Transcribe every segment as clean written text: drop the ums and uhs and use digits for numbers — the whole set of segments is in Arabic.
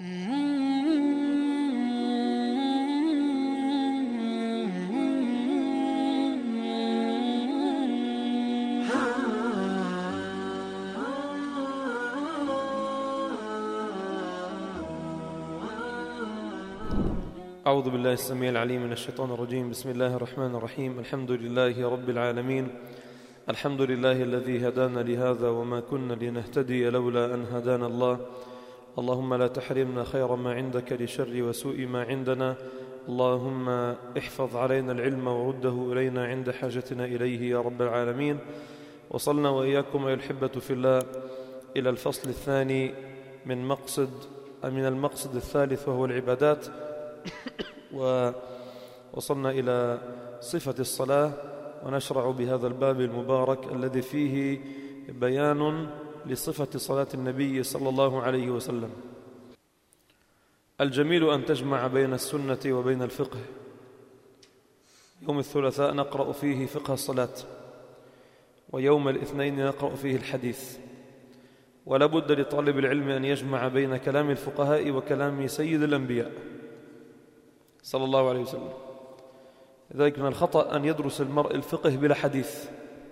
أعوذ بالله السميع العليم من الشيطان الرجيم. بسم الله الرحمن الرحيم. الحمد لله رب العالمين. الحمد لله الذي هدانا لهذا وما كنا لنهتدي لولا أن هدانا الله. اللهم لا تحرمنا خير ما عندك لشر وسوء ما عندنا. اللهم احفظ علينا العلم ورده إلينا عند حاجتنا إليه يا رب العالمين. وصلنا وإياكم أيها الأحبة في الله إلى الفصل الثاني من المقصد الثالث وهو العبادات، ووصلنا إلى صفة الصلاة، ونشرع بهذا الباب المبارك الذي فيه بيان لصفة صلاة النبي صلى الله عليه وسلم. الجميل أن تجمع بين السنة وبين الفقه. يوم الثلاثاء نقرأ فيه فقه الصلاة، ويوم الاثنين نقرأ فيه الحديث، ولا بد لطالب العلم أن يجمع بين كلام الفقهاء وكلام سيد الأنبياء صلى الله عليه وسلم. لذلك من الخطأ أن يدرس المرء الفقه بلا حديث.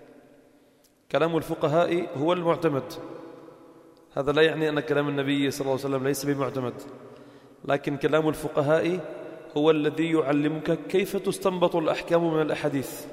كلام الفقهاء هو المعتمد. هذا لا يعني أن كلام النبي صلى الله عليه وسلم ليس بمعتمد، لكن كلام الفقهاء هو الذي يعلمك كيف تستنبط الأحكام من الأحاديث.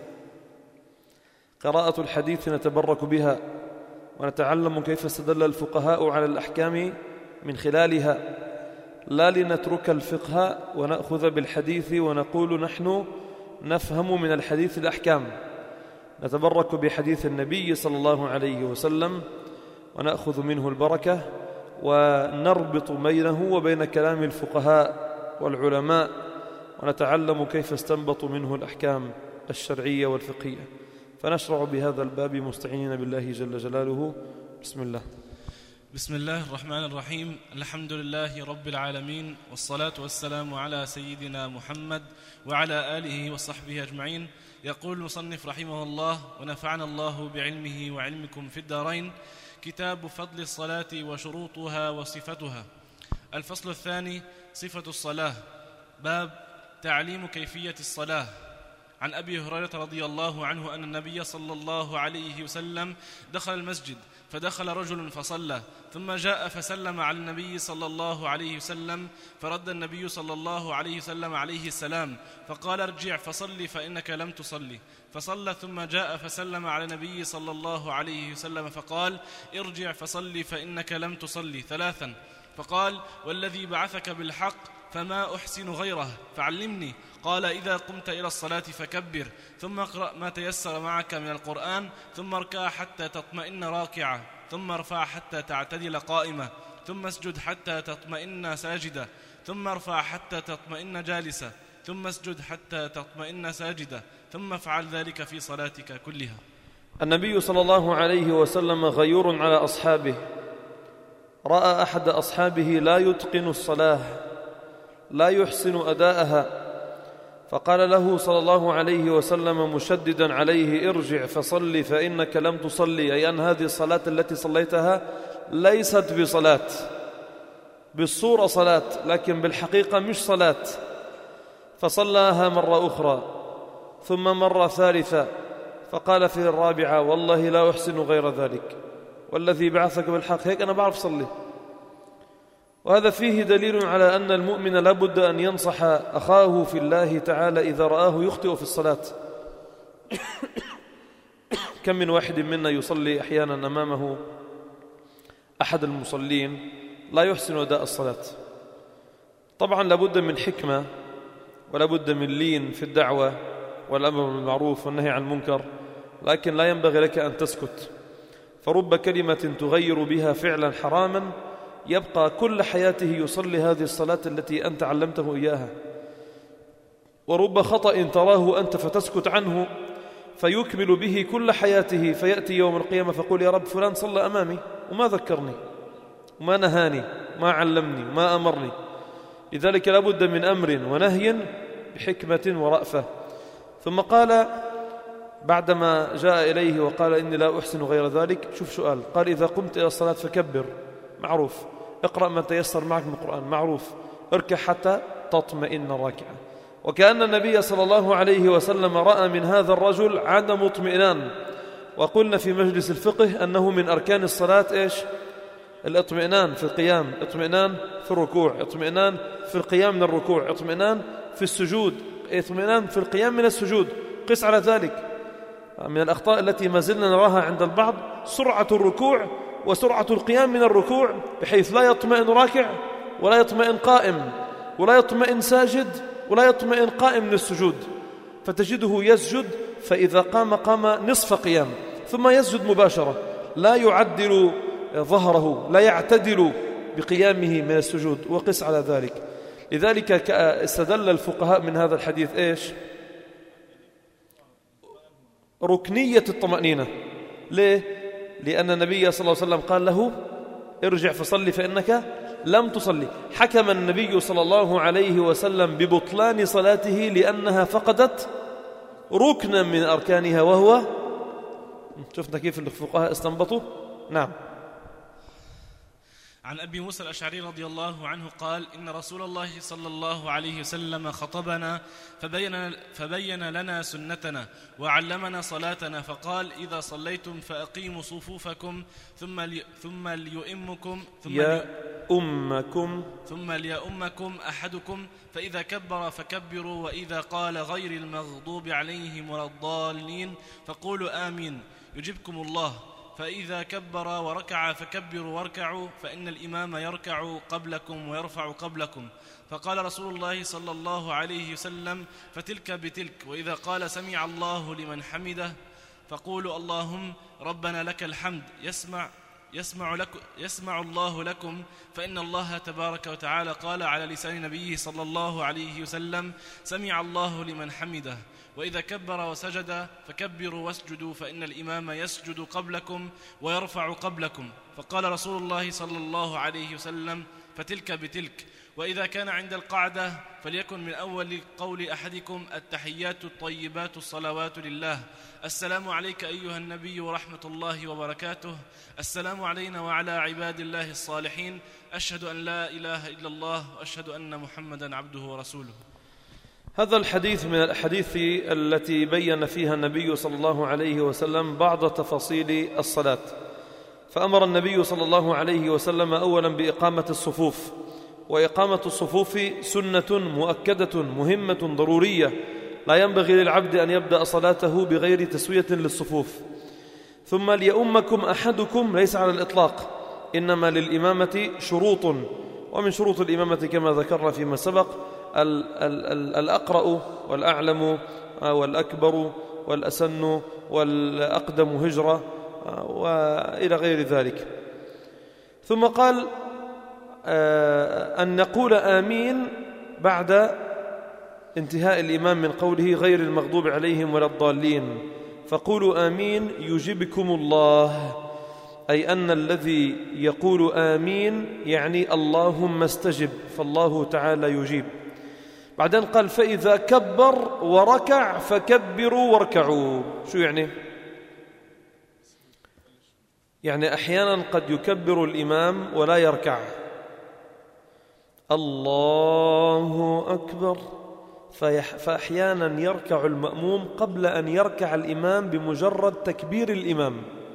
قراءة الحديث نتبرك بها ونتعلم كيف استدل الفقهاء على الأحكام من خلالها، لا لنترك الفقه ونأخذ بالحديث ونقول نحن نفهم من الحديث الأحكام. نتبرك بحديث النبي صلى الله عليه وسلم ونأخذ منه البركة، ونربط بينه وبين كلام الفقهاء والعلماء، ونتعلم كيف استنبطوا منه الأحكام الشرعية والفقهية. فنشرع بهذا الباب مستعينين بالله جل جلاله. بسم الله. بسم الله الرحمن الرحيم. الحمد لله رب العالمين، والصلاة والسلام على سيدنا محمد وعلى آله وصحبه أجمعين. يقول المصنف رحمه الله: ونفعنا الله بعلمه وعلمكم في الدارين. كتاب فضل الصلاة وشروطها وصفتها. الفصل الثاني: صفة الصلاة. باب تعليم كيفية الصلاة. عن أبي هريرة رضي الله عنه أن النبي صلى الله عليه وسلم دخل المسجد، فدخل رجل فصلى، ثم جاء فسلم على النبي صلى الله عليه وسلم، فرد النبي صلى الله عليه وسلم عليه السلام، فقال: ارجع فصلي فإنك لم تصلي. فصلى، ثم جاء فسلم على النبي صلى الله عليه وسلم، فقال: ارجع فصلي فإنك لم تصلي ثلاثا. فقال: والذي بعثك بالحق فما أحسن غيره، فعلمني. قال: إذا قمت إلى الصلاة فكبر، ثم اقرأ ما تيسر معك من القرآن، ثم اركع حتى تطمئن راكعة، ثم ارفع حتى تعتدل قائمة، ثم اسجد حتى تطمئن ساجدة، ثم ارفع حتى تطمئن جالسة، ثم اسجد حتى تطمئن ساجدة، ثم افعل ذلك في صلاتك كلها. النبي صلى الله عليه وسلم غيور على أصحابه. رأى أحد أصحابه لا يتقن الصلاة، لا يحسن أداءها، فقال له صلى الله عليه وسلم مشددا عليه: ارجع فصلي فإنك لم تصلي، أي أن هذه الصلاة التي صليتها ليست بصلاة. بالصورة صلاة، لكن بالحقيقة مش صلاة. فصلاها مرة أخرى، ثم مرة ثالثة، فقال في الرابعة: والله لا أحسن غير ذلك، والذي بعثك بالحق، هيك أنا بعرف صلي. وهذا فيه دليل على أن المؤمن لابد أن ينصح أخاه في الله تعالى إذا رآه يخطئ في الصلاة. كم من واحد منا يصلي أحيانا أمامه أحد المصلين لا يحسن أداء الصلاة. طبعا لابد من حكمة، ولابد من لين في الدعوة والأمر بالمعروف والنهي عن المنكر، لكن لا ينبغي لك أن تسكت، فرب كلمة تغير بها فعلا حراما يبقى كل حياته يصلي هذه الصلاة التي أنت علمته إياها، ورب خطأ تراه أنت فتسكت عنه فيكمل به كل حياته، فيأتي يوم القيامة فقول: يا رب فلان صلى أمامي وما ذكرني وما نهاني ما علمني ما أمرني. لذلك لابد من أمر ونهي بحكمة ورأفة. ثم قال بعدما جاء إليه وقال: إني لا أحسن غير ذلك، شوف سؤال، قال: إذا قمت إلى الصلاة فكبر، معروف. اقرأ ما تيسر معك من القرآن، معروف، اركع حتى تطمئن راكعا. وكأن النبي صلى الله عليه وسلم رأى من هذا الرجل عدم اطمئنان، وقلنا في مجلس الفقه أنه من أركان الصلاة إيش؟ الاطمئنان في القيام، اطمئنان في الركوع، اطمئنان في القيام من الركوع، اطمئنان في السجود، اطمئنان في القيام من السجود. قس على ذلك. من الأخطاء التي ما زلنا نراها عند البعض سرعة الركوع وسرعة القيام من الركوع، بحيث لا يطمئن راكع ولا يطمئن قائم ولا يطمئن ساجد ولا يطمئن قائم من السجود، فتجده يسجد، فإذا قام نصف قيام ثم يسجد مباشرة، لا يعدل ظهره، لا يعتدل بقيامه من السجود. وقس على ذلك. لذلك استدل الفقهاء من هذا الحديث إيش؟ ركنية الطمأنينة. ليه؟ لأن النبي صلى الله عليه وسلم قال له ارجع فصلي فإنك لم تصلي. حكم النبي صلى الله عليه وسلم ببطلان صلاته لأنها فقدت ركنا من أركانها، وهو، شفنا كيف الفقهاء استنبطوا. نعم. عن أبي موسى الأشعري رضي الله عنه قال: إن رسول الله صلى الله عليه وسلم خطبنا فبين لنا سنتنا وعلمنا صلاتنا، فقال: إذا صليتم فأقيموا صفوفكم ثم ليؤمكم أحدكم، فإذا كبر فكبروا، وإذا قال غير المغضوب عليهم ولا الضالين فقولوا آمين يجبكم الله، فإذا كبر وركع فكبروا واركعوا، فإن الإمام يركع قبلكم ويرفع قبلكم. فقال رسول الله صلى الله عليه وسلم: فتلك بتلك. وإذا قال سمع الله لمن حمده فقولوا اللهم ربنا لك الحمد يسمع الله لكم، فإن الله تبارك وتعالى قال على لسان نبيه صلى الله عليه وسلم: سمع الله لمن حمده. وإذا كبر وسجد فكبروا واسجدوا، فإن الإمام يسجد قبلكم ويرفع قبلكم. فقال رسول الله صلى الله عليه وسلم: فتلك بتلك. وإذا كان عند القعدة فليكن من أول قول أحدكم: التحيات الطيبات الصلوات لله، السلام عليك أيها النبي ورحمة الله وبركاته، السلام علينا وعلى عباد الله الصالحين، أشهد أن لا إله إلا الله وأشهد أن محمدا عبده ورسوله. هذا الحديث من الأحاديث التي بين فيها النبي صلى الله عليه وسلم بعض تفاصيل الصلاة. فأمر النبي صلى الله عليه وسلم أولا بإقامة الصفوف، وإقامة الصفوف سنة مؤكدة مهمة ضرورية، لا ينبغي للعبد أن يبدأ صلاته بغير تسوية للصفوف. ثم ليؤمكم أحدكم ليس على الإطلاق، إنما للإمامة شروط، ومن شروط الإمامة كما ذكرنا فيما سبق الأقرأ والأعلم والأكبر والأسن والأقدم هجرة وإلى غير ذلك. ثم قال أن نقول آمين بعد انتهاء الإمام من قوله غير المغضوب عليهم ولا الضالين، فقولوا آمين يجبكم الله، أي أن الذي يقول آمين يعني اللهم استجب، فالله تعالى يجيب. بعدين قال فإذا كبر وركع فكبروا واركعوا. شو يعني؟ يعني أحيانا قد يكبر الإمام ولا يركع، الله أكبر، فأحيانا يركع المأموم قبل أن يركع الإمام بمجرد تكبير الإمام،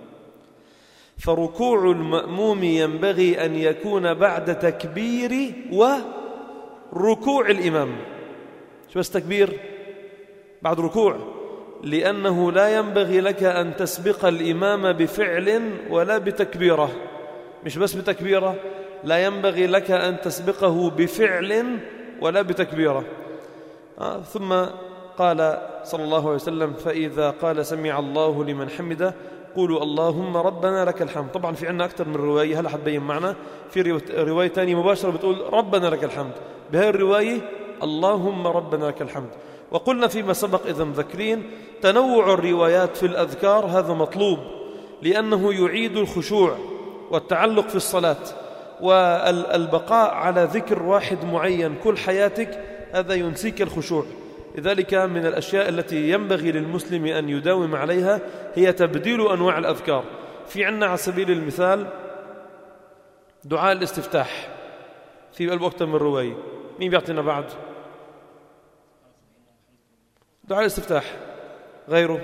فركوع المأموم ينبغي أن يكون بعد تكبير وركوع الإمام. شو بس تكبير بعد ركوع، لأنه لا ينبغي لك أن تسبق الإمام بفعل ولا بتكبيرة، مش بس بتكبيرة، لا ينبغي لك أن تسبقه بفعل ولا بتكبيرة. ثم قال صلى الله عليه وسلم فإذا قال سمع الله لمن حمده قولوا اللهم ربنا لك الحمد. طبعا في عنا أكثر من رواية، هلا حتبين معنا في رواية تانية مباشرة بتقول ربنا لك الحمد، بهذه الرواية اللهم ربنا لك الحمد. وقلنا فيما سبق إذا مذكرين تنوع الروايات في الأذكار هذا مطلوب، لأنه يعيد الخشوع والتعلق في الصلاة، والبقاء على ذكر واحد معين كل حياتك هذا ينسيك الخشوع. لذلك من الأشياء التي ينبغي للمسلم أن يداوم عليها هي تبديل أنواع الأذكار. في عنا على سبيل المثال دعاء الاستفتاح في قلبه أكثر من رواية. مين بيعطينا بعد؟ دعاء الاستفتاح غيره؟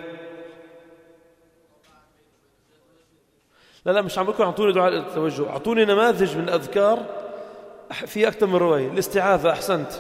لا مش عم بكون أعطوني دعاء التوجه، أعطوني نماذج من أذكار في أكثر من رواية. الاستعاذة أحسنت،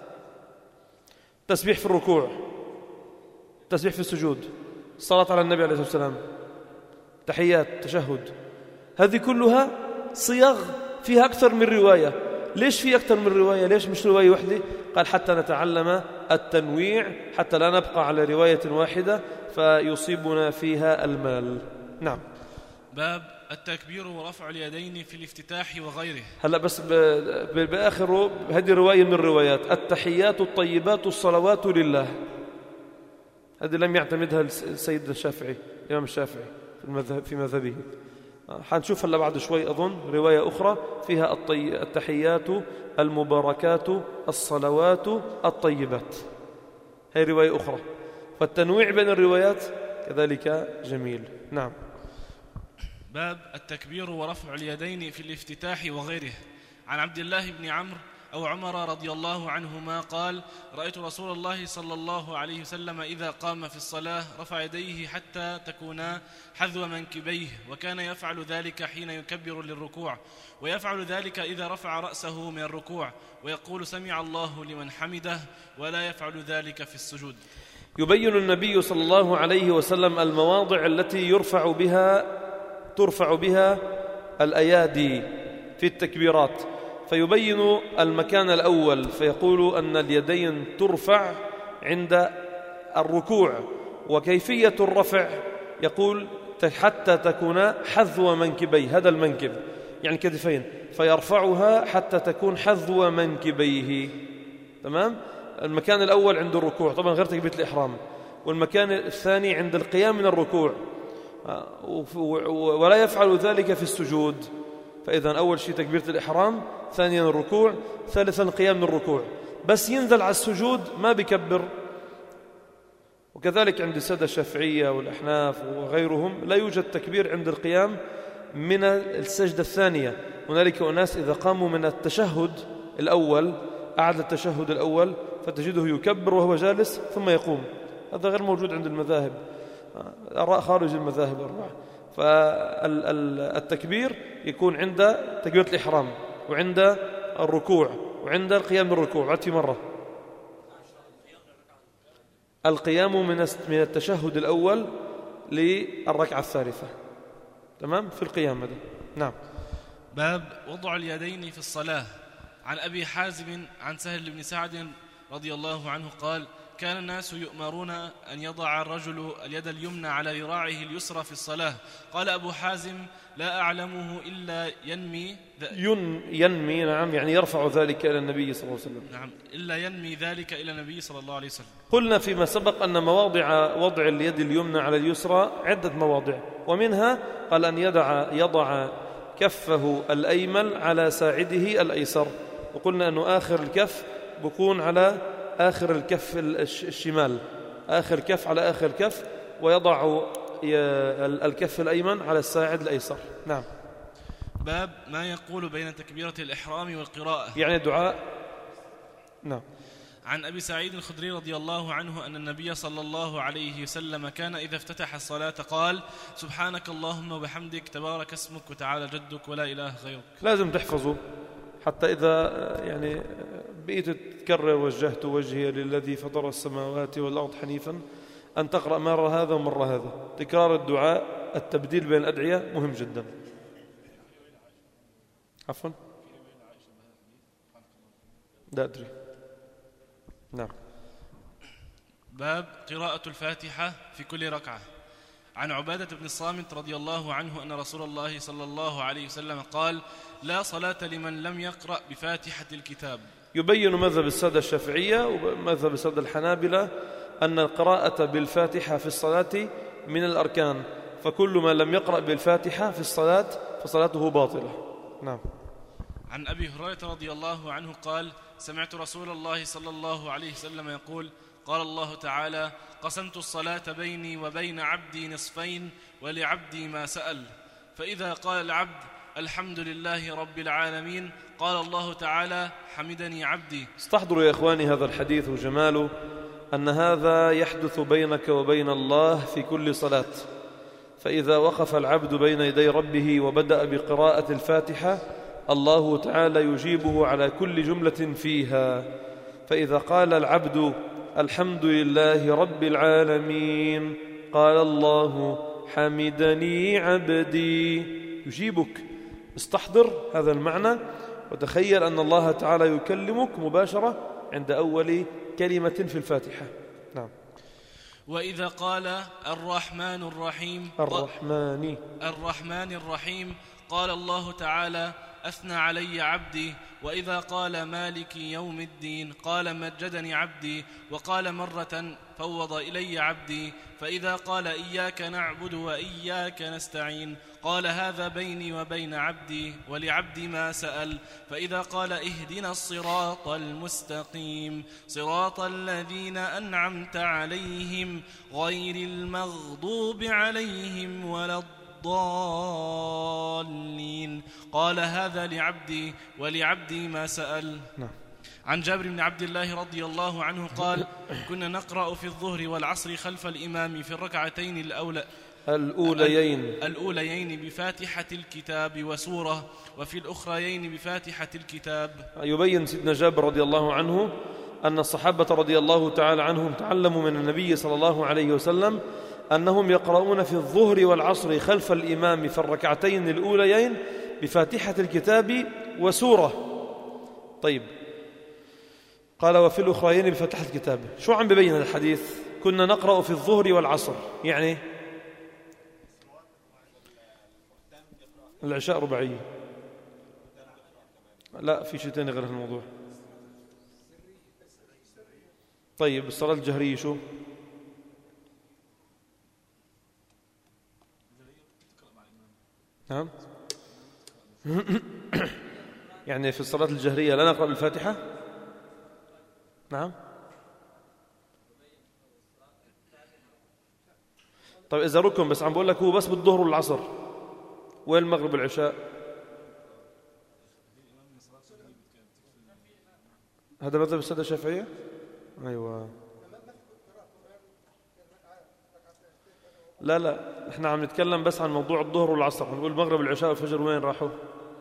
تسبيح في الركوع، تسبيح في السجود، الصلاة على النبي عليه الصلاة والسلام، تحيات، تشهد، هذه كلها صيغ فيها أكثر من رواية. ليش في أكثر من رواية؟ ليش مش رواية واحدة؟ قال حتى نتعلم التنويع، حتى لا نبقى على رواية واحدة فيصيبنا فيها الملل. نعم. باب التكبير ورفع اليدين في الافتتاح وغيره. هلا بس بآخر هذه رواية من الروايات: التحيات الطيبات الصلوات لله. هذه لم يعتمدها السيد الشافعي، الإمام الشافعي في مذهبه. حنشوف هلا بعد شوي أظن رواية أخرى فيها التحيات المباركات الصلوات الطيبات، هي رواية أخرى. فالتنويع بين الروايات كذلك جميل. نعم. باب التكبير ورفع اليدين في الافتتاح وغيره. عن عبد الله بن عمرو أو عمر رضي الله عنهما قال: رأيت رسول الله صلى الله عليه وسلم إذا قام في الصلاة رفع يديه حتى تكونا حذو منكبيه، وكان يفعل ذلك حين يكبر للركوع، ويفعل ذلك إذا رفع رأسه من الركوع، ويقول سمع الله لمن حمده، ولا يفعل ذلك في السجود. يبين النبي صلى الله عليه وسلم المواضع التي ترفع بها الأيادي في التكبيرات، فيبين المكان الأول فيقول أن اليدين ترفع عند الركوع، وكيفية الرفع يقول حتى تكون حذو منكبيه، هذا المنكب يعني كتفين، فيرفعها حتى تكون حذو منكبيه. تمام. المكان الأول عند الركوع طبعا غير تكبيرة الإحرام، والمكان الثاني عند القيام من الركوع، ولا يفعل ذلك في السجود. فإذا أول شيء تكبيرة الإحرام، ثانيا الركوع، ثالثا القيام من الركوع. بس ينزل على السجود ما بيكبر. وكذلك عند السادة الشافعية والأحناف وغيرهم لا يوجد تكبير عند القيام من السجدة الثانية. هنالك أناس إذا قاموا من التشهد الأول، أعد التشهد الأول، فتجده يكبر وهو جالس ثم يقوم. هذا غير موجود عند المذاهب، آراء خارج المذاهب الأربعة. فالتكبير يكون عند تكبيرة الإحرام، وعند الركوع، وعند القيام من الركوع. عدت مرة القيام من التشهد الأول للركعة الثالثة. تمام. في القيام هذا. نعم. باب وضع اليدين في الصلاة. عن أبي حازم عن سهل بن سعد رضي الله عنه قال: كان الناس يؤمرون أن يضع الرجل اليد اليمنى على ذراعه اليسرى في الصلاة. قال أبو حازم: لا أعلمه إلا ينمي. نعم، يعني يرفع ذلك إلى النبي صلى الله عليه وسلم. نعم، إلا ينمي ذلك إلى النبي صلى الله عليه وسلم. قلنا فيما سبق أن مواضع وضع اليد اليمنى على اليسرى عدة مواضع، ومنها قال أن يضع كفه الأيمن على ساعده الأيسر، وقلنا أنه آخر الكف بكون على آخر الكف الشمال، آخر كف على آخر كف، ويضع الكف الأيمن على الساعد الأيسر. نعم. باب ما يقول بين تكبيرة الإحرام والقراءة، يعني الدعاء. نعم. عن أبي سعيد الخدري رضي الله عنه أن النبي صلى الله عليه وسلم كان إذا افتتح الصلاة قال: سبحانك اللهم وبحمدك، تبارك اسمك، وتعالى جدك، ولا إله غيرك. لازم تحفظه حتى إذا يعني بقيت تكرر وجهت وجهي للذي فطر السماوات والأرض حنيفا، أن تقرأ مرة هذا ومرة هذا. تكرار الدعاء، التبديل بين الأدعية مهم جدا. عفوا، لا أدري. نعم. باب قراءة الفاتحة في كل ركعة. عن عبادة بن الصامت رضي الله عنه أن رسول الله صلى الله عليه وسلم قال: لا صلاة لمن لم يقرأ بفاتحة الكتاب. يبين مذهب السادة الشافعية ومذهب السادة الحنابلة أن القراءة بالفاتحة في الصلاة من الأركان، فكل من لم يقرأ بالفاتحة في الصلاة فصلاته باطلة. نعم. عن أبي هريرة رضي الله عنه قال: سمعت رسول الله صلى الله عليه وسلم يقول: قال الله تعالى: قسمت الصلاة بيني وبين عبدي نصفين، ولعبدي ما سأل. فإذا قال العبد: الحمد لله رب العالمين قال الله تعالى حمدني عبدي. استحضروا يا إخواني هذا الحديث وجماله، أن هذا يحدث بينك وبين الله في كل صلاة. فإذا وقف العبد بين يدي ربه وبدأ بقراءة الفاتحة، الله تعالى يجيبه على كل جملة فيها. فإذا قال العبد الحمد لله رب العالمين، قال الله حمدني عبدي، يجيبك. استحضر هذا المعنى وتخيل أن الله تعالى يكلمك مباشرة عند أول كلمة في الفاتحة. نعم. وإذا قال الرحمن الرحيم قال الله تعالى أثنى علي عبدي. وإذا قال مالك يوم الدين قال مجدني عبدي. وقال مرة فوض إلي عبدي. فإذا قال إياك نعبد وإياك نستعين قال هذا بيني وبين عبدي ولعبدي ما سأل. فإذا قال اهدنا الصراط المستقيم صراط الذين أنعمت عليهم غير المغضوب عليهم ولا الضالين قال هذا لعبدي ولعبدي ما سأل. نعم. عن جابر بن عبد الله رضي الله عنه قال كنا نقرأ في الظهر والعصر خلف الإمام في الركعتين الأوليين بفاتحة الكتاب وسورة، وفي الأخريين بفاتحة الكتاب. يبين سيدنا جابر رضي الله عنه أن الصحابة رضي الله تعالى عنهم تعلموا من النبي صلى الله عليه وسلم أنهم يقرؤون في الظهر والعصر خلف الإمام في الركعتين الأوليين بفاتحة الكتاب وسورة. طيب، قال وفي الأخريين بفاتحة الكتاب. شو عم ببين الحديث؟ كنا نقرأ في الظهر والعصر، يعني العشاء رباعية. لا، في شيء تاني غير الموضوع. طيب، الصلاة الجهرية شو؟ نعم. يعني في الصلاة الجهرية لا نقرأ بالفاتحة؟ نعم. طيب إذا ركن، بس عم بقول لك هو بس بالظهر والعصر، وين المغرب والعشاء؟ هذا مذهب السادة الشافعية؟ أيوة. لا، احنا عم نتكلم بس عن موضوع الظهر والعصر. نقول المغرب والعشاء والفجر وين راحوا؟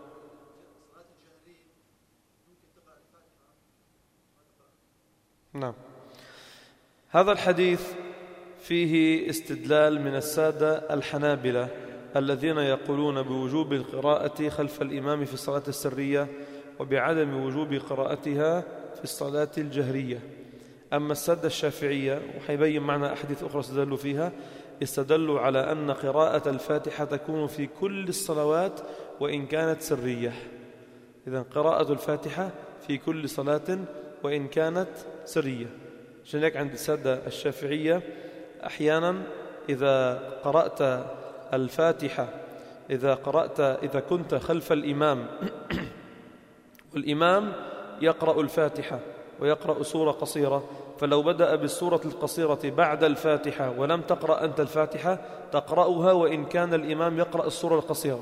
نعم. هذا الحديث فيه استدلال من السادة الحنابلة الذين يقولون بوجوب القراءة خلف الإمام في الصلاة السرية وبعدم وجوب قراءتها في الصلاة الجهرية. أما السادة الشافعية، وحيبين معنا أحاديث أخرى استدلوا فيها، استدلوا على أن قراءة الفاتحة تكون في كل الصلوات وإن كانت سرية. إذن قراءة الفاتحة في كل صلاة وإن كانت سرية. عشان هيك عند السادة الشافعية أحيانا إذا قرأت الفاتحة، إذا كنت خلف الإمام والإمام يقرأ الفاتحة ويقرأ سورة قصيرة، فلو بدأ بالسورة القصيرة بعد الفاتحة ولم تقرأ أنت الفاتحة تقرأها وإن كان الإمام يقرأ السورة القصيرة،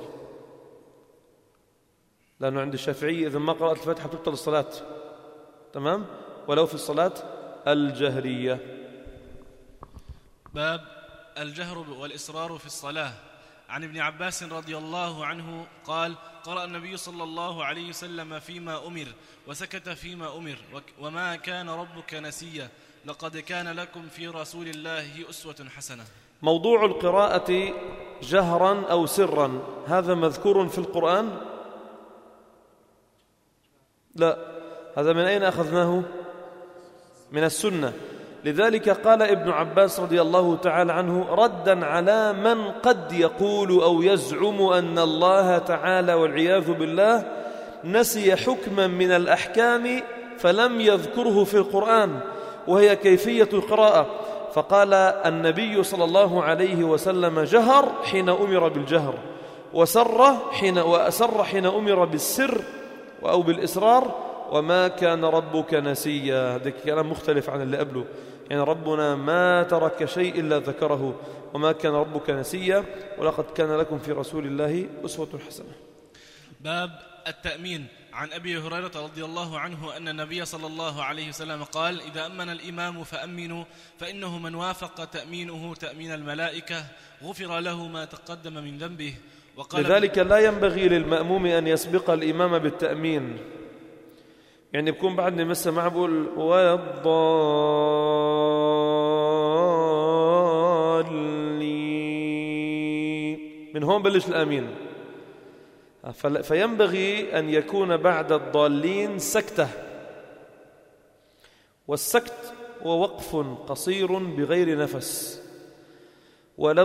لأنه عند الشافعي إذا ما قرأت الفاتحة تبطل الصلاة، تمام، ولو في الصلاة الجهرية. باب الجهر والإصرار في الصلاة. عن ابن عباس رضي الله عنه قال قرأ النبي صلى الله عليه وسلم فيما أمر وسكت فيما أمر وما كان ربك نسيا لقد كان لكم في رسول الله أسوة حسنة. موضوع القراءة جهرا أو سرا هذا مذكور في القرآن؟ لا، هذا من أين أخذناه؟ من السنة. لذلك قال ابن عباس رضي الله تعالى عنه ردا على من قد يقول أو يزعم أن الله تعالى والعياذ بالله نسي حكما من الأحكام فلم يذكره في القرآن وهي كيفية القراءة، فقال النبي صلى الله عليه وسلم جهر حين أمر بالجهر وأسر حين أمر بالسر أو بالإسرار وما كان ربك نسيا. هذا كلام مختلف عن اللي قبله، يعني ربنا ما ترك شيء إلا ذكره، وما كان ربك نسيا ولقد كان لكم في رسول الله أسوة حسنة. باب التأمين. عن أبي هريرة رضي الله عنه أن النبي صلى الله عليه وسلم قال: إذا أمن الإمام فأمنوا، فإنه من وافق تأمينه تأمين الملائكة غفر له ما تقدم من ذنبه. لذلك لا ينبغي للمأموم أن يسبق الإمام بالتأمين، يعني بكون بعدني مثلا ما بقول والضالين، من هون بلش الآمين، فينبغي أن يكون بعد الضالين سكتة، والسكت هو وقف قصير بغير نفس. ولا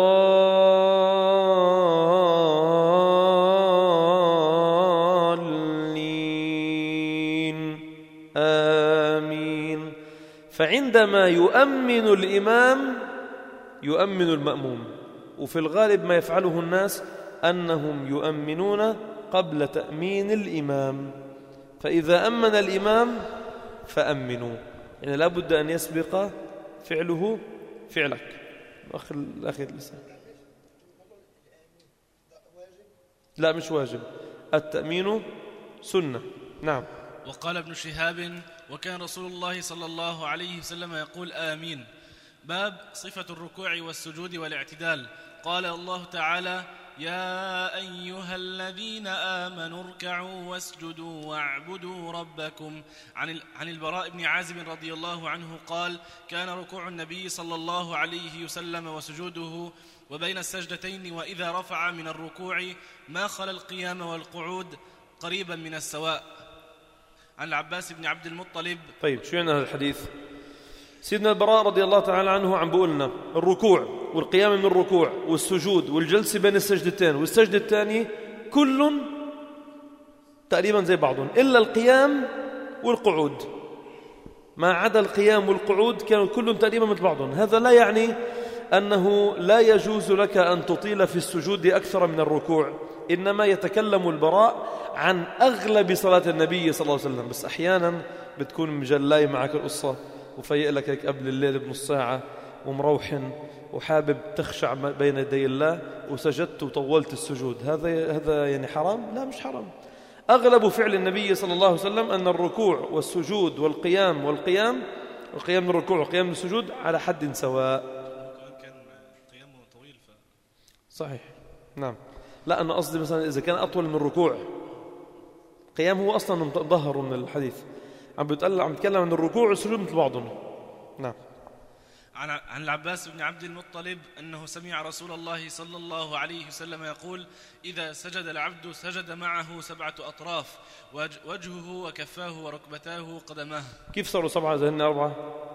الضالين آمين. فعندما يؤمن الإمام يؤمن المأموم، وفي الغالب ما يفعله الناس أنهم يؤمنون قبل تأمين الإمام، فإذا أمن الإمام فأمنوا، يعني لا بد أن يسبق فعله فعلك. الأخير لسه لا مش واجب، التأمين سنة. نعم. وقال ابن شهاب: وكان رسول الله صلى الله عليه وسلم يقول آمين. باب صفة الركوع والسجود والاعتدال. قال الله تعالى: يا أيها الذين آمنوا اركعوا واسجدوا واعبدوا ربكم. عن البراء بن عازب رضي الله عنه قال: كان ركوع النبي صلى الله عليه وسلم وسجوده وبين السجدتين وإذا رفع من الركوع ما خلا القيام والقعود قريبا من السواء. عن العباس بن عبد المطلب. طيب شو يعني هذا الحديث؟ سيدنا البراء رضي الله تعالى عنه عم بقولنا الركوع والقيام من الركوع والسجود والجلسة بين السجدتين والسجدة الثانية كل تقريبا زي بعضهم إلا القيام والقعود، ما عدا القيام والقعود كانوا كلهم تقريبا مثل بعضهم. هذا لا يعني أنه لا يجوز لك أن تطيل في السجود أكثر من الركوع، إنما يتكلم البراء عن أغلب صلاة النبي صلى الله عليه وسلم، بس أحيانا بتكون مجلاي معك القصة وفيق لك هيك قبل الليل بنص ساعة ومروحن وحابب تخشع بين يدي الله وسجدت وطولت السجود، هذا يعني حرام؟ لا مش حرام. أغلب فعل النبي صلى الله عليه وسلم أن الركوع والسجود والقيام من الركوع والقيام من السجود على حد سواء. كان قيامه طويل صحيح. نعم. لا أنا قصدي مثلا إذا كان أطول من الركوع، قيام هو أصلا ظهر من الحديث، عم بتكلم عن الركوع والسجود مثل بعضهم. نعم. عن العباس بن عبد المطلب أنه سمع رسول الله صلى الله عليه وسلم يقول: إذا سجد العبد سجد معه 7 أطراف، وجهه وكفاه وركبتاه قدماه. كيف صاروا 7 إذا هن 4؟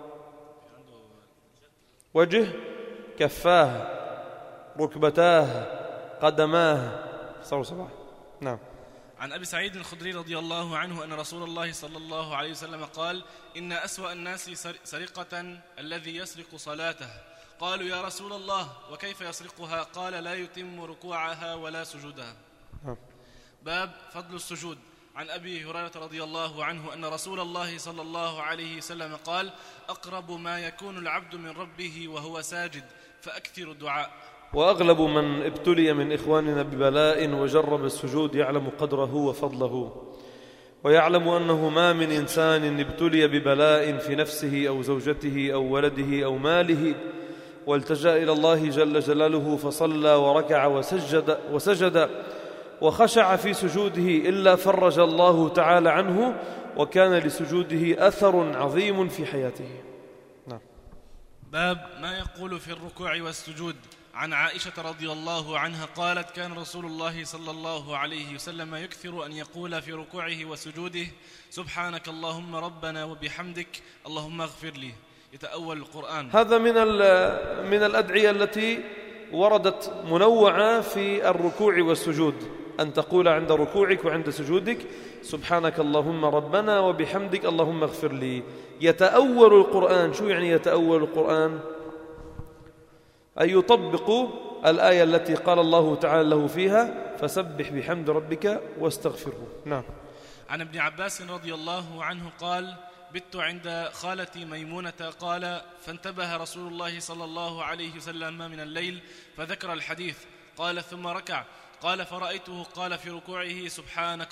وجه، كفاه، ركبتاه، قدماه، صاروا 7. نعم. عن أبي سعيد الخدري رضي الله عنه أن رسول الله صلى الله عليه وسلم قال: إن أسوأ الناس سرقة الذي يسرق صلاته. قالوا: يا رسول الله وكيف يسرقها؟ قال: لا يتم ركوعها ولا سجودها. باب فضل السجود. عن أبي هريرة رضي الله عنه أن رسول الله صلى الله عليه وسلم قال: أقرب ما يكون العبد من ربه وهو ساجد فأكثر الدعاء. وأغلب من ابتلي من إخواننا ببلاء وجرب السجود يعلم قدره وفضله، ويعلم أنه ما من إنسان ابتلي ببلاء في نفسه أو زوجته أو ولده أو ماله والتجأ إلى الله جل جلاله فصلى وركع وسجد وخشع في سجوده إلا فرج الله تعالى عنه، وكان لسجوده أثر عظيم في حياته. نعم. باب ما يقول في الركوع والسجود. عن عائشة رضي الله عنها قالت: كان رسول الله صلى الله عليه وسلم يكثر أن يقول في ركوعه وسجوده: سبحانك اللهم ربنا وبحمدك اللهم اغفر لي. يتأول القرآن. هذا من الأدعية التي وردت منوعة في الركوع والسجود، أن تقول عند ركوعك وعند سجودك: سبحانك اللهم ربنا وبحمدك اللهم اغفر لي. يتأول القرآن. شو يعني يتأول القرآن؟ أن يطبقوا الآية التي قال الله تعالى له فيها: فسبح بحمد ربك واستغفره. نعم. عن ابن عباس رضي الله عنه قال: بت عند خالتي ميمونة قال: فانتبه رسول الله صلى الله عليه وسلم من الليل فذكر الحديث قال: ثم ركع قال فرأيته قال في ركوعه سبحانك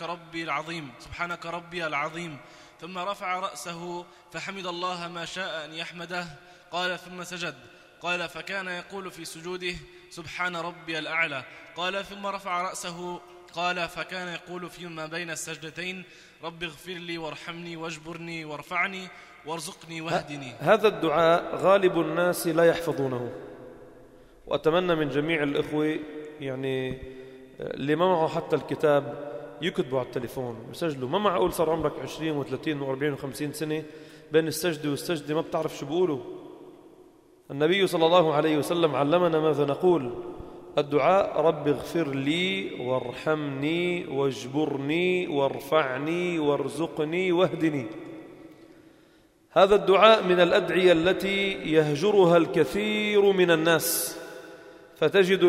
ربي العظيم، ثم رفع رأسه فحمد الله ما شاء أن يحمده، قال ثم سجد، قال فكان يقول في سجوده سبحان ربي الأعلى، قال ثم رفع رأسه، قال فكان يقول فيما بين السجدتين رب اغفر لي وارحمني واجبرني وارفعني وارزقني واهدني. هذا الدعاء غالب الناس لا يحفظونه، وأتمنى من جميع الإخوة يعني اللي ما معه حتى الكتاب يكتبوا على التليفون يسجلوا. ما معقول صار عمرك 20 و30 و40 و50 سنة بين السجدة والسجدة ما بتعرف شو بيقولوا. النبي صلى الله عليه وسلم علمنا ماذا نقول: الدعاء رب اغفر لي وارحمني واجبرني وارفعني وارزقني واهدني. هذا الدعاء من الأدعية التي يهجرها الكثير من الناس، فتجد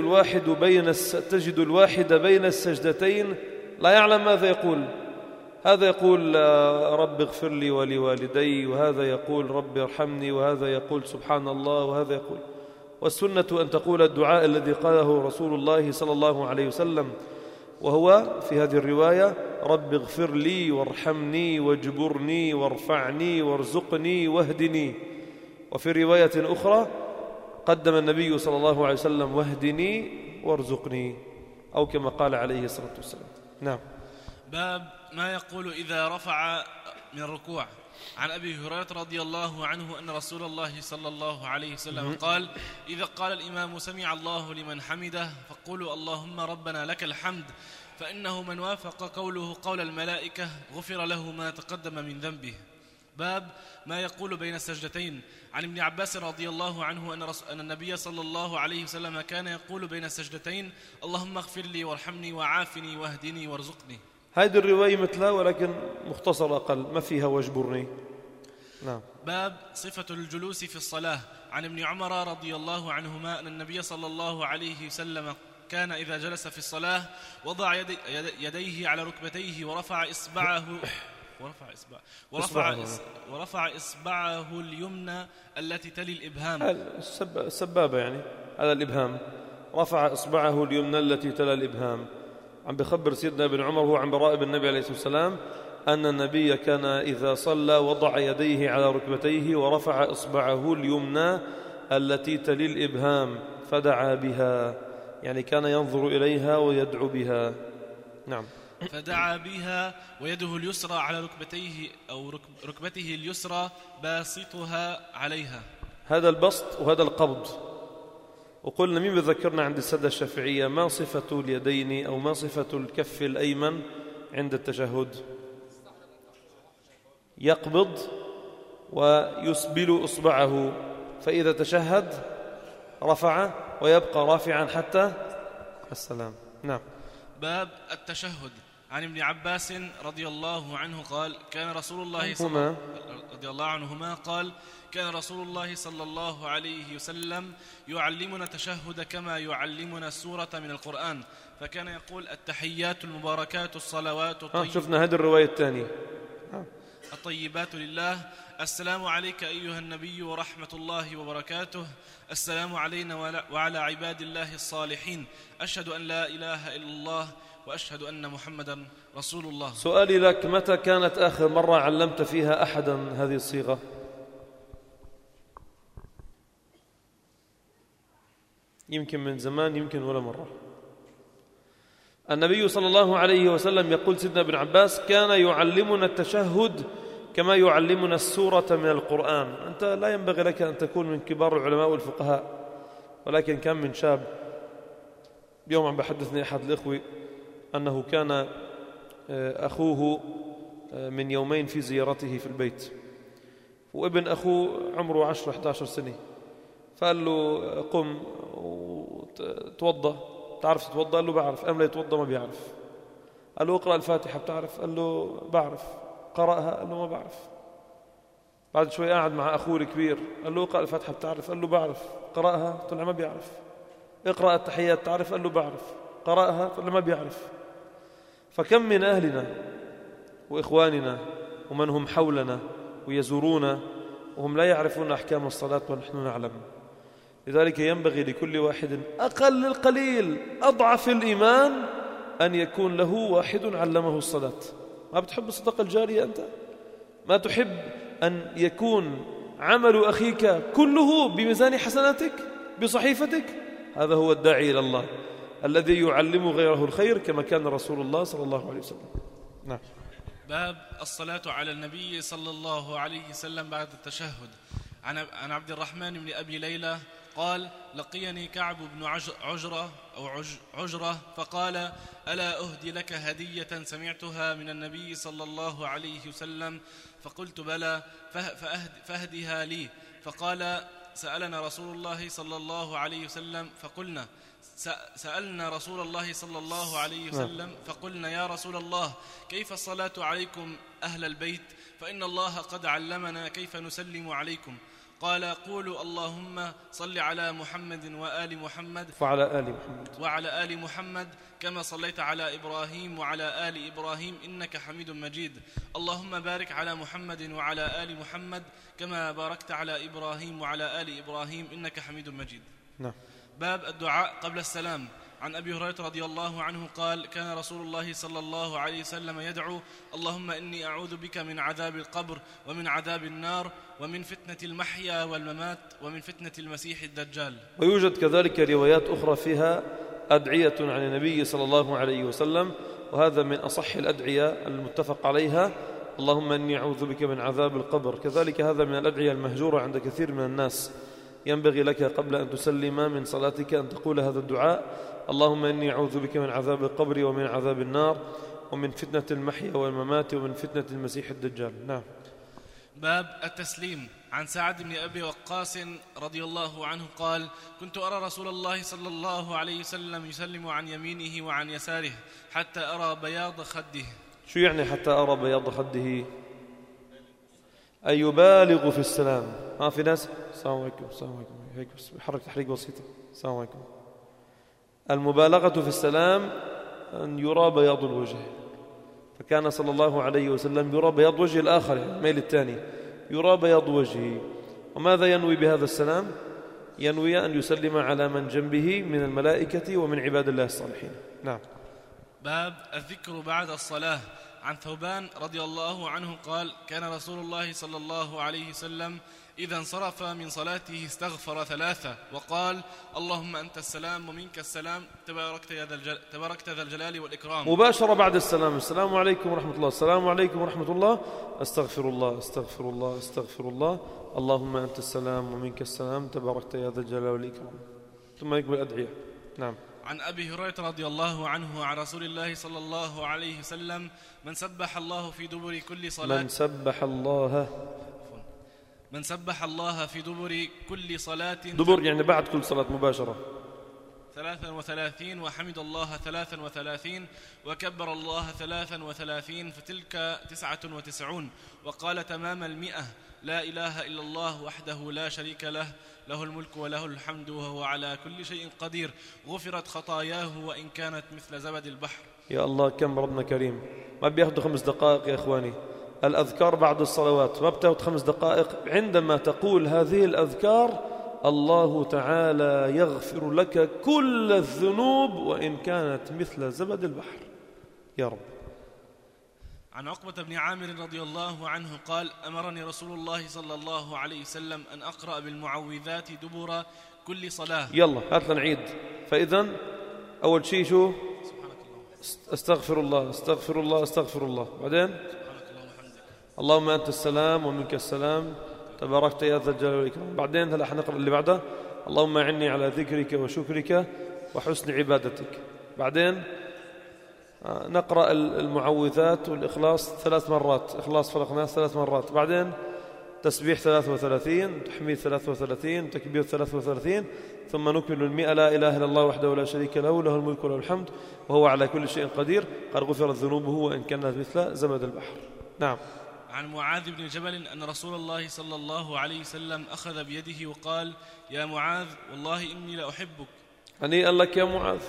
الواحد بين السجدتين لا يعلم ماذا يقول. هذا يقول رب اغفر لي ولوالدي، وهذا يقول رب ارحمني، وهذا يقول سبحان الله، وهذا يقول. والسنة أن تقول الدعاء الذي قاله رسول الله صلى الله عليه وسلم، وهو في هذه الرواية رب اغفر لي وارحمني واجبرني وارفعني وارزقني واهدني. وفي رواية أخرى قدم النبي صلى الله عليه وسلم واهدني وارزقني، أو كما قال عليه الصلاة والسلام. نعم. باب ما يقول إذا رفع من الركوع. عن أبي هريرة رضي الله عنه أن رسول الله صلى الله عليه وسلم قال: إذا قال الإمام سمع الله لمن حمده فقولوا اللهم ربنا لك الحمد، فإنه من وافق قوله قول الملائكة غفر له ما تقدم من ذنبه. باب ما يقول بين السجدتين. عن ابن عباس رضي الله عنه أن النبي صلى الله عليه وسلم كان يقول بين السجدتين اللهم اغفر لي وارحمني وعافني واهدني وارزقني. هذه الرواية مثلها ولكن مختصر أقل، ما فيها واجبرني. نعم. باب صفة الجلوس في الصلاة. عن ابن عمر رضي الله عنهما أن النبي صلى الله عليه وسلم كان إذا جلس في الصلاة وضع يديه على ركبتيه ورفع إصبعه اليمنى التي تلي الإبهام. السبابة يعني على الإبهام، رفع إصبعه اليمنى التي تلي الإبهام. عم بخبر سيدنا ابن عمر هو عن براء بن النبي عليه الصلاة والسلام أن النبي كان إذا صلى وضع يديه على ركبتيه ورفع إصبعه اليمنى التي تلي الإبهام فدعا بها، يعني كان ينظر إليها ويدعو بها. نعم. فدعا بها ويده اليسرى على ركبتيه أو ركبته اليسرى باسطها عليها. هذا البسط وهذا القبض. وقلنا مين بذكرنا عند السادة الشافعية ما صفة اليدين أو ما صفة الكف الأيمن عند التشهد؟ يقبض ويسبل إصبعه، فإذا تشهد رفع ويبقى رافعا حتى السلام. نعم. باب التشهد. عن ابن عباس رضي الله عنه قال كان رسول الله صلى الله عليه وسلم يعلمنا التشهد كما يعلمنا السورة من القرآن، فكان يقول التحيات المباركات الصلوات الطيبات. شفنا هذه الرواية الثانية. الطيبات لله، السلام عليك أيها النبي ورحمة الله وبركاته، السلام علينا وعلى عباد الله الصالحين، أشهد أن لا إله إلا الله وأشهد أن محمدا رسول الله. سؤالي لك، متى كانت آخر مرة علمت فيها أحدا هذه الصيغة؟ يمكن من زمان، يمكن ولا مرة. النبي صلى الله عليه وسلم يقول سيدنا ابن عباس كان يعلمنا التشهد كما يعلمنا السورة من القرآن. أنت لا ينبغي لك أن تكون من كبار العلماء والفقهاء، ولكن كان من شاب. يوم عم بحدثني أحد الإخوة أنه كان أخوه من يومين في زيارته في البيت، وابن أخوه عمره 10-11 سنة، فقال له قم وتوضأ، تعرف تتوضأ؟ قال له بعرف. أم لا يتوضأ؟ ما بيعرف. قال له اقرأ الفاتحة، بتعرف؟ قال له بعرف. قرأها؟ قال له ما بعرف. بعد شوي قاعد مع أخوه الكبير، قال له اقرأ الفاتحة، بتعرف؟ قال له بعرف. قرأها؟ طلع ما بيعرف. اقرأ التحيات، تعرف؟ قال له بعرف. قرأها؟ طلع ما بيعرف. فكم من أهلنا وإخواننا ومن هم حولنا ويزورونا وهم لا يعرفون أحكام الصلاة ونحن نعلم. لذلك ينبغي لكل واحد أقل القليل أضعف الإيمان أن يكون له واحد علمه الصلاة. ما بتحب الصدقة الجارية أنت؟ ما تحب أن يكون عمل أخيك كله بميزان حسناتك بصحيفتك؟ هذا هو الداعي إلى الله الذي يعلم غيره الخير كما كان رسول الله صلى الله عليه وسلم. نعم. باب الصلاة على النبي صلى الله عليه وسلم بعد التشهد. عن عبد الرحمن بن أبي ليلى قال: لقيني كعب بن عجرة فقال: ألا أهدي لك هدية سمعتها من النبي صلى الله عليه وسلم؟ فقلت: بلى، فأهدها لي. فقال: سألنا رسول الله صلى الله عليه وسلم فقلنا سألنا رسول الله صلى الله عليه وسلم فقلنا: يا رسول الله، كيف الصلاة عليكم أهل البيت؟ فإن الله قد علمنا كيف نسلم عليكم. قال: قولوا اللهم صل على محمد وآل محمد وعلى آل محمد كما صليت على إبراهيم وعلى آل إبراهيم إنك حميد مجيد. اللهم بارك على محمد وعلى آل محمد كما باركت على إبراهيم وعلى آل إبراهيم إنك حميد مجيد. نعم. باب الدعاء قبل السلام. عن أبي هريرة رضي الله عنه قال: كان رسول الله صلى الله عليه وسلم يدعو: اللهم إني أعوذ بك من عذاب القبر ومن عذاب النار ومن فتنة المحيا والممات ومن فتنة المسيح الدجال. ويوجد كذلك روايات أخرى فيها أدعية عن النبي صلى الله عليه وسلم، وهذا من أصح الأدعية المتفق عليها: اللهم إني أعوذ بك من عذاب القبر. كذلك هذا من الأدعية المهجورة عند كثير من الناس. ينبغي لك قبل أن تسلم من صلاتك أن تقول هذا الدعاء: اللهم إني أعوذ بك من عذاب القبر ومن عذاب النار ومن فتنة المحيا والممات ومن فتنة المسيح الدجال. نعم. باب التسليم. عن سعد بن أبي وقاص رضي الله عنه قال: كنت أرى رسول الله صلى الله عليه وسلم يسلم عن يمينه وعن يساره حتى أرى بياض خده. شو يعني حتى أرى بياض خده؟ أي يبالغ في السلام. ما في ناس السلام عليكم السلام عليكم هيك بس بحرك تحريك بسيطة السلام عليكم. المبالغة في السلام أن يرى بياض الوجه، فكان صلى الله عليه وسلم يرى بياض وجه الآخر، يعني الميل الثاني يرى بياض وجهه. وماذا ينوي بهذا السلام؟ ينوي أن يسلم على من جنبه من الملائكة ومن عباد الله الصالحين. نعم. باب الذكر بعد الصلاة. عن ثوبان رضي الله عنه قال: كان رسول الله صلى الله عليه وسلم إذا انصرف من صلاته استغفر 3 وقال: اللهم أنت السلام ومنك السلام تباركت ذا الجلال والإكرام. مباشرة بعد السلام: السلام عليكم ورحمة الله، السلام عليكم ورحمة الله، أستغفر الله أستغفر الله أستغفر الله، اللهم أنت السلام ومنك السلام تباركت يا ذا الجلال والإكرام، ثم يقبل الأدعية. نعم. عن أبي هريرة رضي الله عنه عن رسول الله صلى الله عليه وسلم: من سبح الله في دبر كل صلاة من سبح الله في دبر كل صلاة، دبر يعني بعد كل صلاة مباشرة، 33 وحمد الله 33 وكبر الله 33 فتلك 99 وقال تمام 100: لا إله إلا الله وحده لا شريك له، له الملك وله الحمد وهو على كل شيء قدير، غفرت خطاياه وإن كانت مثل زبد البحر. يا الله كم ربنا كريم. ما بياخذوا 5 دقائق يا إخواني. الأذكار بعد الصلوات ما بتاخذ 5 دقائق. عندما تقول هذه الأذكار الله تعالى يغفر لك كل الذنوب وإن كانت مثل زبد البحر يا رب. عن عقبة بن عامر رضي الله عنه قال: أمرني رسول الله صلى الله عليه وسلم أن أقرأ بالمعوذات دبر كل صلاة. يلا هات لنعيد. فإذا أول شيء شو؟ استغفر الله استغفر الله استغفر الله. بعدين اللهم أنت السلام ومنك السلام تباركت يا ذا الجلال والإكرام. بعدين هلا حنقرأ اللي بعده: اللهم أعني على ذكرك وشكرك وحسن عبادتك. بعدين نقرأ المعوذات والإخلاص 3 مرات، إخلاص فلق ناس 3 مرات. بعدين تسبيح 33، تحميد 33، تكبير 33، ثم نكمل 100: لا إله إلا الله وحده لا شريك له، له الملك وله الحمد وهو على كل شيء قدير، قد غفرت ذنوبه وإن كانت مثل زبد البحر. نعم. عن معاذ بن جبل أن رسول الله صلى الله عليه وسلم أخذ بيده وقال: يا معاذ والله إني لأحبك. هنيئا لك يا معاذ.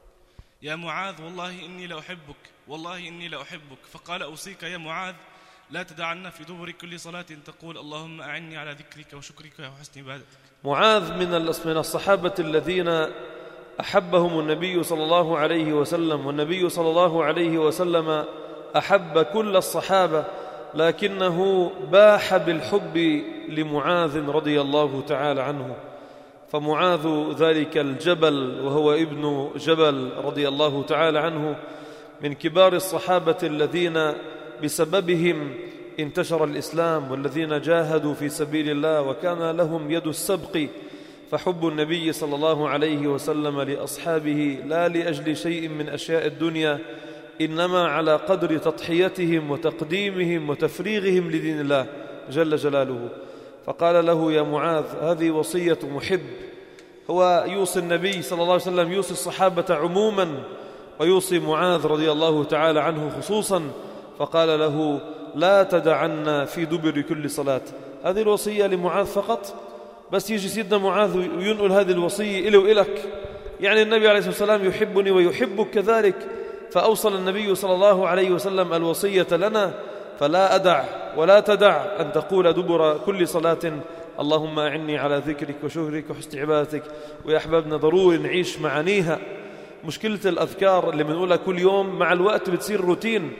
يا معاذ والله إني لأحبك والله إني لأحبك. فقال: أوصيك يا معاذ لا تدعن في دبر كل صلاة تقول اللهم أعني على ذكرك وشكرك وحسن عبادتك. معاذ من الصحابة الذين أحبهم النبي صلى الله عليه وسلم، والنبي صلى الله عليه وسلم أحب كل الصحابة، لكنه باح بالحب لمعاذ رضي الله تعالى عنه. فمعاذ ذلك الجبل وهو ابن جبل رضي الله تعالى عنه من كبار الصحابة الذين بسببهم انتشر الإسلام، والذين جاهدوا في سبيل الله وكان لهم يد السبق. فحب النبي صلى الله عليه وسلم لأصحابه لا لأجل شيء من أشياء الدنيا، إنما على قدر تضحيتهم وتقديمهم وتفريغهم لدين الله جل جلاله. فقال له يا معاذ هذه وصية محب. هو يوصي النبي صلى الله عليه وسلم، يوصي الصحابة عموما، ويوصي معاذ رضي الله تعالى عنه خصوصا. فقال له لا تدعن في دبر كل صلاة. هذه الوصية لمعاذ فقط، بس يجي سيدنا معاذ وينقل هذه الوصية إلي وإلك. يعني النبي عليه الصلاة والسلام يحبني ويحبك كذلك، فأوصل النبي صلى الله عليه وسلم الوصية لنا. فلا أدع ولا تدع أن تقول دبر كل صلاة اللهم أعني على ذكرك وشكرك وحسن عبادتك. ويا أحبابنا ضروري نعيش معانيها. مشكلة الأذكار اللي بنقولها كل يوم مع الوقت بتصير روتين،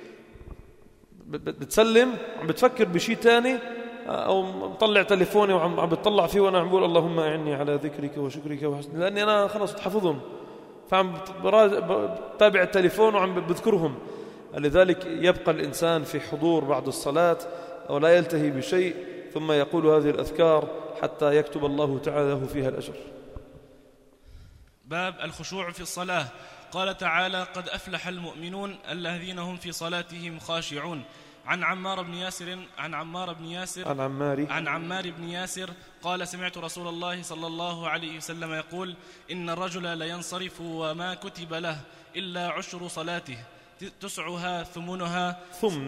بتسلم عم بتفكر بشيء تاني، أو مطلع تليفوني وعم بتطلع فيه وأنا عم بقول اللهم أعني على ذكرك وشكرك وحسن، لأني أنا خلص بتحفظهم، فعم بتابع التليفون وعم بذكرهم. لذلك يبقى الإنسان في حضور بعد الصلاة أو لا يلتهي بشيء، ثم يقول هذه الأذكار حتى يكتب الله تعالى له فيها الأجر. باب الخشوع في الصلاة. قال تعالى قد أفلح المؤمنون الذين هم في صلاتهم خاشعون. عن عمار بن ياسر قال سمعت رسول الله صلى الله عليه وسلم يقول إن الرجل لينصرف وما كتب له إلا عشر صلاته، تسعها ثمنها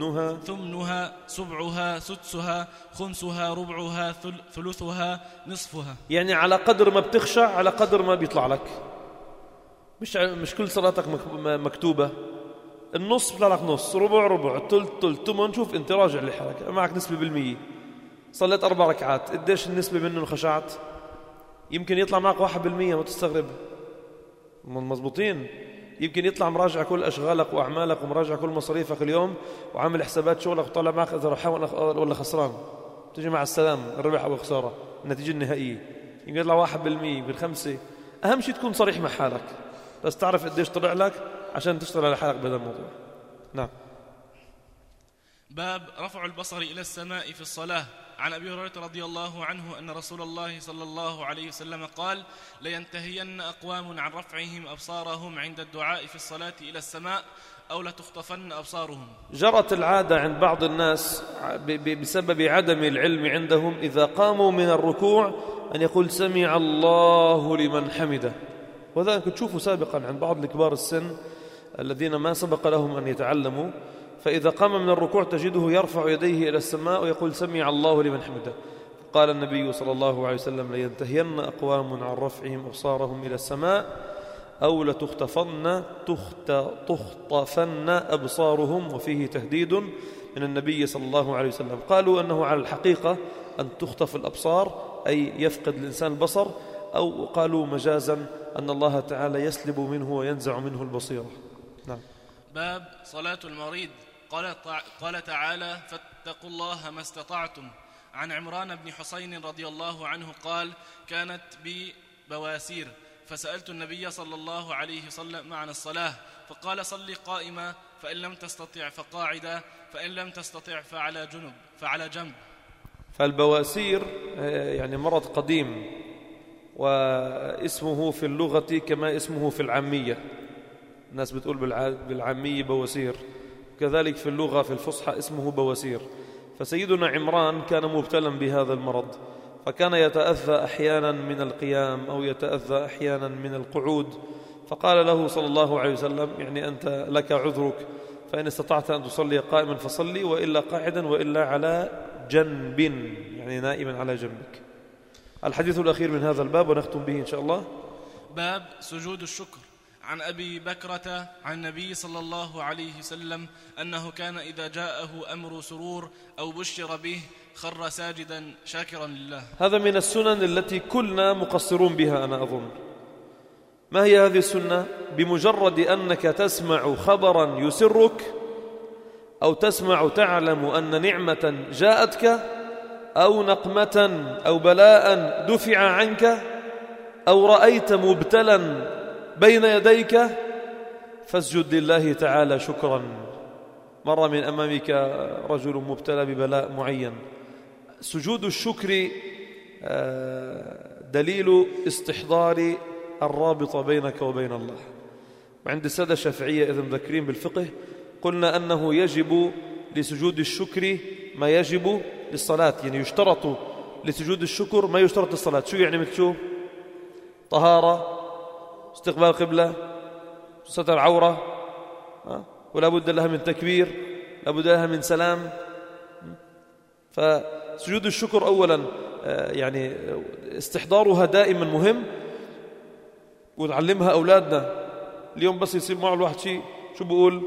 سبعها سدسها خمسها ربعها ثلثها نصفها. يعني على قدر ما بتخشع على قدر ما بيطلع لك، مش كل صلاتك مكتوبة. النص بيطلع لك نص، ربع تلت ثمن. شوف انت راجع لحالك، معك نسبة بالمية. صليت 4 ركعات، قديش النسبة منه خشعت؟ يمكن يطلع معك 1%، ما تستغرب، مضبوطين. يمكن يطلع مراجع كل أشغالك وأعمالك ومراجع كل مصاريفك اليوم وعامل حسابات شغلك وطلع معك إذا ربحان ولا خسران. تجي مع السلام الربح أو الخسارة، النتيجة النهائية يمكن يطلع 1% بالخمسة. أهم شيء تكون صريح مع حالك، بس تعرف قديش طلع لك عشان تشتغل على حالك بهذا الموضوع. نعم. باب رفع البصر إلى السماء في الصلاة. عن أبي هريرة رضي الله عنه أن رسول الله صلى الله عليه وسلم قال لينتهين أقوام عن رفعهم أبصارهم عند الدعاء في الصلاة إلى السماء أو لتخطفن أبصارهم. جرت العادة عند بعض الناس بسبب عدم العلم عندهم إذا قاموا من الركوع أن يقول سمع الله لمن حمده. وذلك تشوفوا سابقا عند بعض الكبار السن الذين ما سبق لهم أن يتعلموا، فإذا قام من الركوع تجده يرفع يديه إلى السماء ويقول سمع الله لمن حمده. قال النبي صلى الله عليه وسلم لينتهين أقوام عن رفعهم أبصارهم إلى السماء أو لتخطفن أبصارهم، وفيه تهديد من النبي صلى الله عليه وسلم. قالوا أنه على الحقيقة أن تخطف الأبصار أي يفقد الإنسان البصر، أو قالوا مجازا أن الله تعالى يسلب منه وينزع منه البصيرة. نعم. باب صلاة المريض. قال تعالى فاتقوا الله ما استطعتم. عن عمران بن حسين رضي الله عنه قال كانت بي بواسير فسألت النبي صلى الله عليه وسلم عن الصلاة فقال صل قائما فإن لم تستطع فقاعدا فإن لم تستطع فعلى جنب. فالبواسير يعني مرض قديم، واسمه في اللغة كما اسمه في العامية. الناس بتقول بالعامية بواسير، كذلك في اللغة في الفصحى اسمه بواسير. فسيدنا عمران كان مبتلا بهذا المرض، فكان يتأذى أحيانا من القيام أو يتأذى أحيانا من القعود. فقال له صلى الله عليه وسلم يعني أنت لك عذرك، فإن استطعت أن تصلي قائما فصلي، وإلا قاعدا وإلا على جنب، يعني نائما على جنبك. الحديث الأخير من هذا الباب ونختم به إن شاء الله. باب سجود الشكر. عن أبي بكرة عن النبي صلى الله عليه وسلم أنه كان إذا جاءه أمر سرور أو بشر به خر ساجدا شاكرا لله. هذا من السنن التي كلنا مقصرون بها أنا أظن. ما هي هذه السنة؟ بمجرد أنك تسمع خبرا يسرك أو تعلم أن نعمة جاءتك أو نقمة أو بلاء دفع عنك أو رأيت مبتلا بين يديك فاسجد لله تعالى شكرا. مر من أمامك رجل مبتلى ببلاء معين، سجود الشكر دليل استحضار الرابط بينك وبين الله. وعند السادة الشافعية إذا مذكرين بالفقه قلنا أنه يجب لسجود الشكر ما يجب للصلاة، يعني يشترط لسجود الشكر ما يشترط للصلاة. شو يعني مثل شو؟ طهارة، استقبال قبلة، ستر عورة، ولا بد لها من تكبير، لا بد لها من سلام. فسجود الشكر أولا يعني استحضارها دائما مهم، ونعلمها أولادنا. اليوم بس يصير معه الواحد شيء شو بقول؟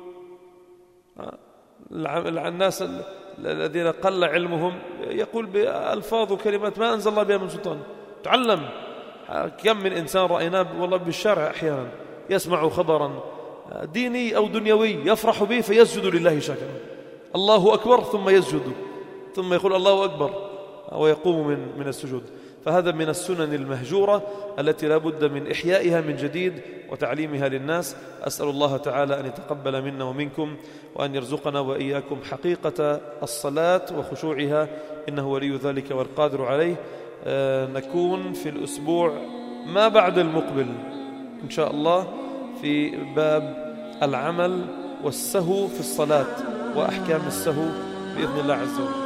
الناس الذين قل علمهم يقول بألفاظ وكلمات ما أنزل الله بها من سلطان. تعلم. كم من إنسان رأيناه والله بالشارع أحيانا يسمع خبرا ديني أو دنيوي يفرح به فيسجد لله شاكرا، الله أكبر، ثم يسجد، ثم يقول الله أكبر ويقوم من السجود. فهذا من السنن المهجورة التي لا بد من إحيائها من جديد وتعليمها للناس. أسأل الله تعالى أن يتقبل منا ومنكم، وأن يرزقنا وإياكم حقيقة الصلاة وخشوعها، إنه ولي ذلك والقادر عليه. نكون في الأسبوع ما بعد المقبل إن شاء الله في باب العمل والسهو في الصلاة وأحكام السهو بإذن الله عز وجل.